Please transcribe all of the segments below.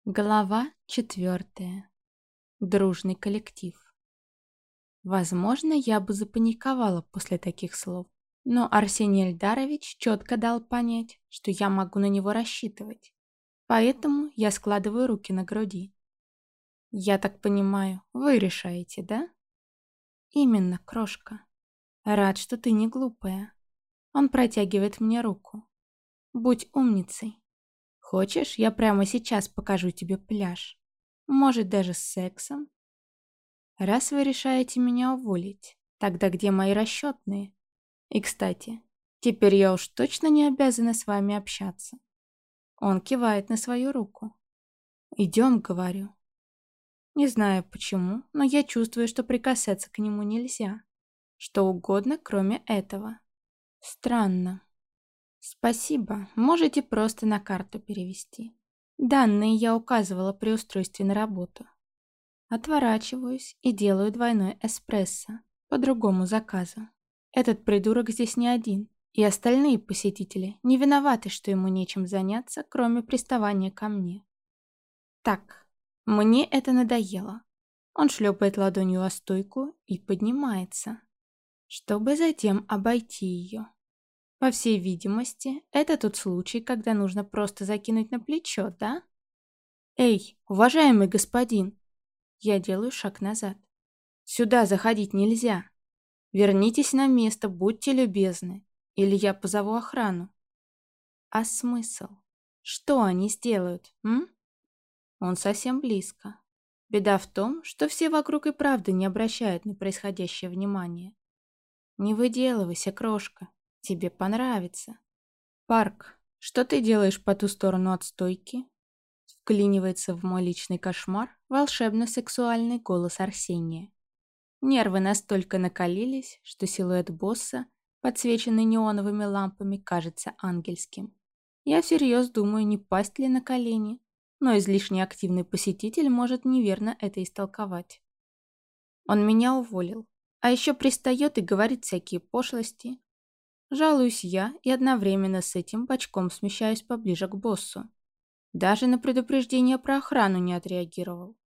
Глава 4. Дружный коллектив. Возможно, я бы запаниковала после таких слов, но Арсений Эльдарович четко дал понять, что я могу на него рассчитывать. Поэтому я складываю руки на груди. Я так понимаю, вы решаете, да? Именно, крошка. Рад, что ты не глупая. Он протягивает мне руку. Будь умницей. Хочешь, я прямо сейчас покажу тебе пляж? Может, даже с сексом? Раз вы решаете меня уволить, тогда где мои расчетные? И, кстати, теперь я уж точно не обязана с вами общаться. Он кивает на свою руку. Идем, говорю. Не знаю почему, но я чувствую, что прикасаться к нему нельзя. Что угодно, кроме этого. Странно. Спасибо, можете просто на карту перевести. Данные я указывала при устройстве на работу. Отворачиваюсь и делаю двойной эспрессо по другому заказу. Этот придурок здесь не один, и остальные посетители не виноваты, что ему нечем заняться, кроме приставания ко мне. Так, мне это надоело. Он шлепает ладонью о стойку и поднимается, чтобы затем обойти ее. По всей видимости, это тот случай, когда нужно просто закинуть на плечо, да? Эй, уважаемый господин! Я делаю шаг назад. Сюда заходить нельзя. Вернитесь на место, будьте любезны, или я позову охрану. А смысл? Что они сделают, м? Он совсем близко. Беда в том, что все вокруг и правда не обращают на происходящее внимание. Не выделывайся, крошка, тебе понравится. Парк, что ты делаешь по ту сторону от стойки? Вклинивается в мой личный кошмар волшебно-сексуальный голос Арсения. Нервы настолько накалились, что силуэт босса, подсвеченный неоновыми лампами, кажется ангельским. Я всерьез думаю, не пасть ли на колени, но излишне активный посетитель может неверно это истолковать. Он меня уволил, а еще пристает и говорит всякие пошлости. Жалуюсь я и одновременно с этим бочком смещаюсь поближе к боссу. Даже на предупреждение про охрану не отреагировал.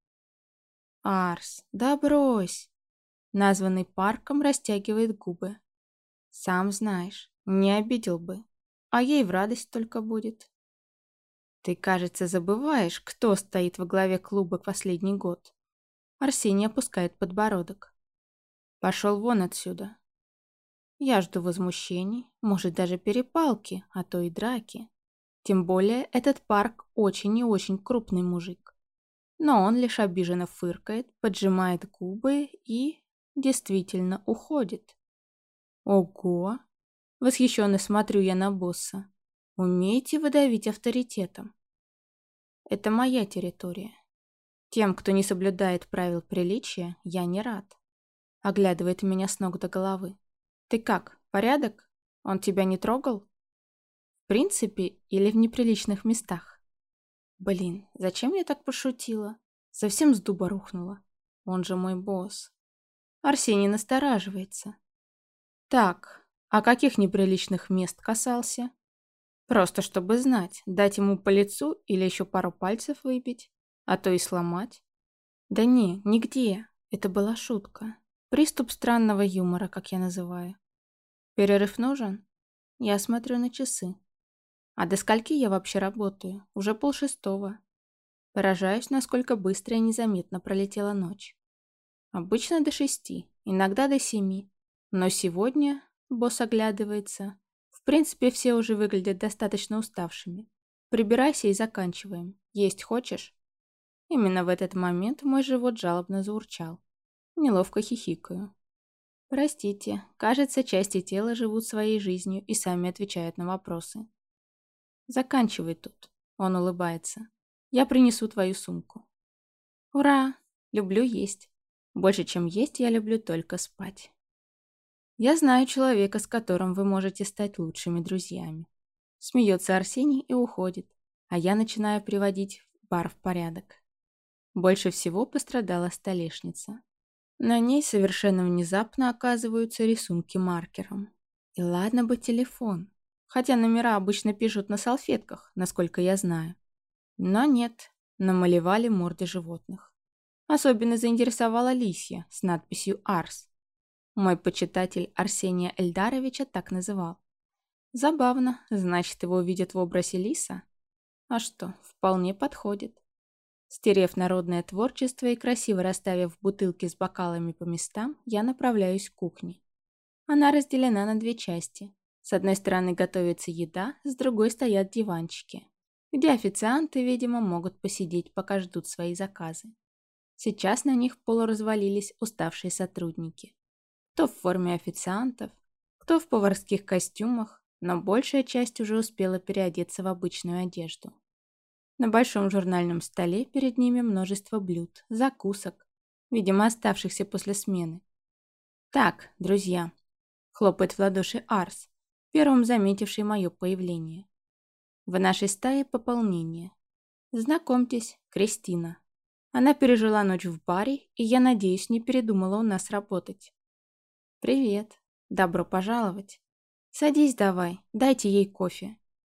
Арс, да брось! Названный парком растягивает губы. Сам знаешь, не обидел бы. А ей в радость только будет. Ты, кажется, забываешь, кто стоит во главе клуба последний год. Арсений опускает подбородок. Пошел вон отсюда. Я жду возмущений, может даже перепалки, а то и драки. Тем более этот парк очень и очень крупный мужик. Но он лишь обиженно фыркает, поджимает губы и действительно уходит. Ого! Восхищенно смотрю я на босса. Умеете вы давить авторитетом? Это моя территория. Тем, кто не соблюдает правил приличия, я не рад. Оглядывает меня с ног до головы. Ты как, порядок? Он тебя не трогал? В принципе или в неприличных местах? Блин, зачем я так пошутила? Совсем с дуба рухнула. Он же мой босс. Арсений настораживается. Так, а каких неприличных мест касался? Просто чтобы знать, дать ему по лицу или еще пару пальцев выбить, а то и сломать. Да не, нигде. Это была шутка. Приступ странного юмора, как я называю. Перерыв нужен? Я смотрю на часы. А до скольки я вообще работаю? Уже 5:30. Поражаюсь, насколько быстро и незаметно пролетела ночь. Обычно до 6, иногда до 7. Но сегодня, босс оглядывается, в принципе, все уже выглядят достаточно уставшими. Прибирайся и заканчиваем. Есть хочешь? Именно в этот момент мой живот жалобно заурчал. Неловко хихикаю. Простите, кажется, части тела живут своей жизнью и сами отвечают на вопросы. Заканчивай тут. Он улыбается. Я принесу твою сумку. Ура! Люблю есть. Больше, чем есть, я люблю только спать. Я знаю человека, с которым вы можете стать лучшими друзьями. Смеется Арсений и уходит, а я начинаю приводить бар в порядок. Больше всего пострадала столешница. На ней совершенно внезапно оказываются рисунки маркером. И ладно бы телефон, хотя номера обычно пишут на салфетках, насколько я знаю. Но нет, намалевали морды животных. Особенно заинтересовала лисья с надписью «Арс». Мой почитатель Арсения Эльдаровича так называл. Забавно, значит, его видят в образе лиса? А что, вполне подходит. Стерев народное творчество и красиво расставив бутылки с бокалами по местам, я направляюсь к кухне. Она разделена на две части. С одной стороны готовится еда, с другой стоят диванчики, где официанты, видимо, могут посидеть, пока ждут свои заказы. Сейчас на них полуразвалились уставшие сотрудники. Кто в форме официантов, кто в поварских костюмах, но большая часть уже успела переодеться в обычную одежду. На большом журнальном столе перед ними множество блюд, закусок, видимо, оставшихся после смены. «Так, друзья», — хлопает в ладоши Арс, первым заметивший мое появление. «В нашей стае пополнение. Знакомьтесь, Кристина. Она пережила ночь в баре, и, я надеюсь, не передумала у нас работать. Привет. Добро пожаловать. Садись давай, дайте ей кофе».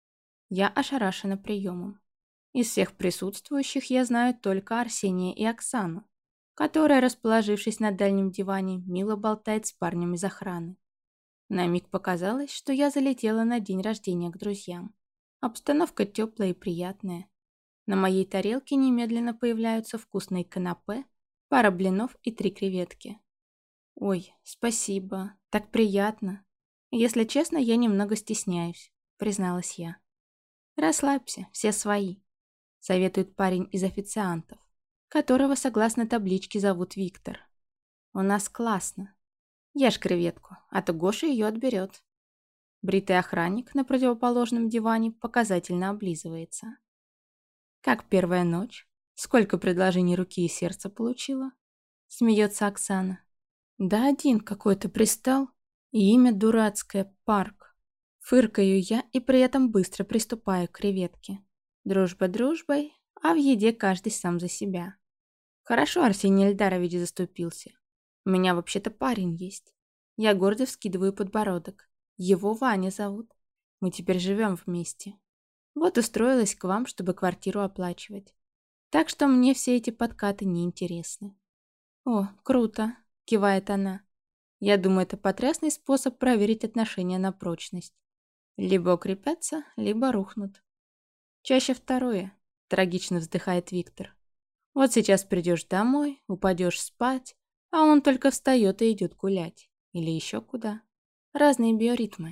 Я ошарашена приемом. Из всех присутствующих я знаю только Арсения и Оксану, которая, расположившись на дальнем диване, мило болтает с парнем из охраны. На миг показалось, что я залетела на день рождения к друзьям. Обстановка теплая и приятная. На моей тарелке немедленно появляются вкусные канапе, пара блинов и 3 креветки. «Ой, спасибо, так приятно. Если честно, я немного стесняюсь», — призналась я. «Расслабься, все свои», — советует парень из официантов, которого, согласно табличке, зовут Виктор. «У нас классно. Ешь креветку, а то Гоша ее отберет». Бритый охранник на противоположном диване показательно облизывается. «Как первая ночь? Сколько предложений руки и сердца получила?» — смеется Оксана. «Да один какой-то пристал, и имя дурацкое — Парк». Фыркаю я и при этом быстро приступаю к креветке. Дружба дружбой, а в еде каждый сам за себя. Хорошо Арсений Эльдарович заступился. У меня вообще-то парень есть. Я гордо вскидываю подбородок. Его Ваня зовут. Мы теперь живем вместе. Вот устроилась к вам, чтобы квартиру оплачивать. Так что мне все эти подкаты не интересны. «О, круто!» — кивает она. «Я думаю, это потрясный способ проверить отношения на прочность. Либо укрепятся, либо рухнут». «Чаще второе», — трагично вздыхает Виктор. «Вот сейчас придешь домой, упадешь спать, а он только встает и идет гулять. Или еще куда. Разные биоритмы».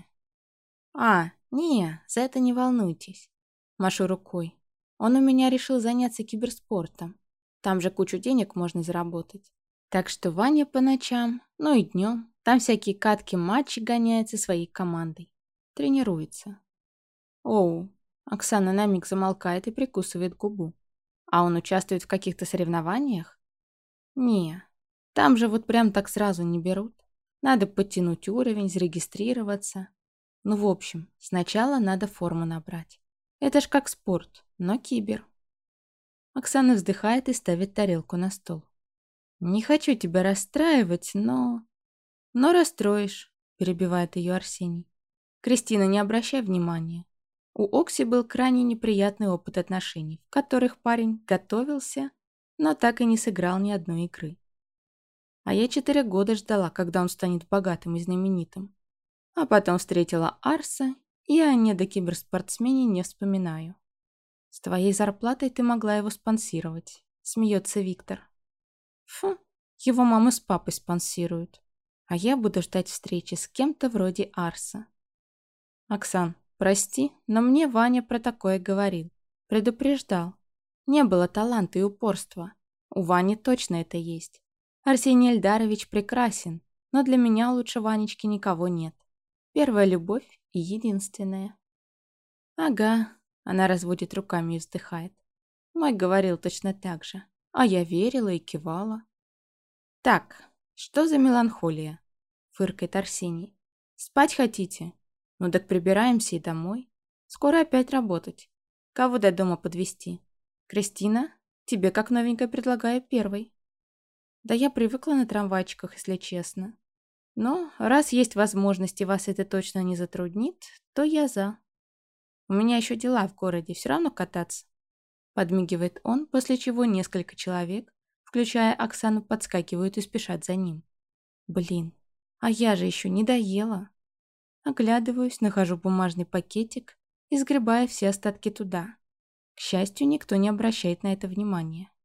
Не, за это не волнуйтесь». Машу рукой. «Он у меня решил заняться киберспортом. Там же кучу денег можно заработать. Так что Ваня по ночам, ну и днем, там всякие катки-матчи гоняет со своей командой. Тренируется». «Оу». Оксана на миг замолкает и прикусывает губу. «А он участвует в каких-то соревнованиях?» «Не. Там же вот прям так сразу не берут. Надо подтянуть уровень, зарегистрироваться. Ну, в общем, сначала надо форму набрать. Это ж как спорт, но кибер». Оксана вздыхает и ставит тарелку на стол. «Не хочу тебя расстраивать, но...» «Но расстроишь», — перебивает ее Арсений. «Кристина, не обращай внимания. У Окси был крайне неприятный опыт отношений, в которых парень готовился, но так и не сыграл ни одной игры. А я 4 года ждала, когда он станет богатым и знаменитым. А потом встретила Арса, и о недокиберспортсмене не вспоминаю. С твоей зарплатой ты могла его спонсировать», — смеется Виктор. «Фу, его мама с папой спонсируют, а я буду ждать встречи с кем-то вроде Арса». «Оксан, прости, но мне Ваня про такое говорил. Предупреждал. Не было таланта и упорства. У Вани точно это есть. Арсений Эльдарович прекрасен, но для меня лучше Ванечки никого нет. Первая любовь и единственная». «Ага», — она разводит руками и вздыхает. «Мой говорил точно так же, а я верила и кивала». «Так, что за меланхолия?» — фыркает Арсений. «Спать хотите? Ну так прибираемся и домой. Скоро опять работать. Кого до дома подвезти? Кристина, тебе как новенькая предлагаю первой». «Да я привыкла на трамвайчиках, если честно. Но раз есть возможность и вас это точно не затруднит, то я за. У меня еще дела в городе, все равно кататься». Подмигивает он, после чего несколько человек, включая Оксану, подскакивают и спешат за ним. Блин, а я же еще не доела. Оглядываюсь, нахожу бумажный пакетик и сгребаю все остатки туда. К счастью, никто не обращает на это внимания.